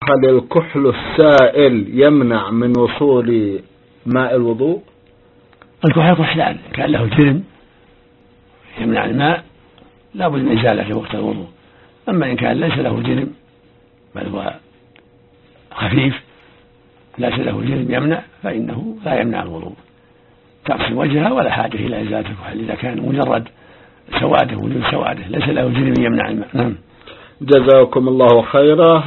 هل الكحل السائل يمنع من وصول ماء الوضوء؟ الكحل كحلان، كان له جرم يمنع الماء لا بد من إزالته وقت الوضوء، أما إن كان ليس له جرم بل هو خفيف ليس له جرم يمنع فإنه لا يمنع الوضوء، تغسل وجهها ولا حاجة إلى إزالة الكحل إذا كان مجرد سواده وجود سواده ليس له جرم يمنع الماء. جزاكم الله خيرا.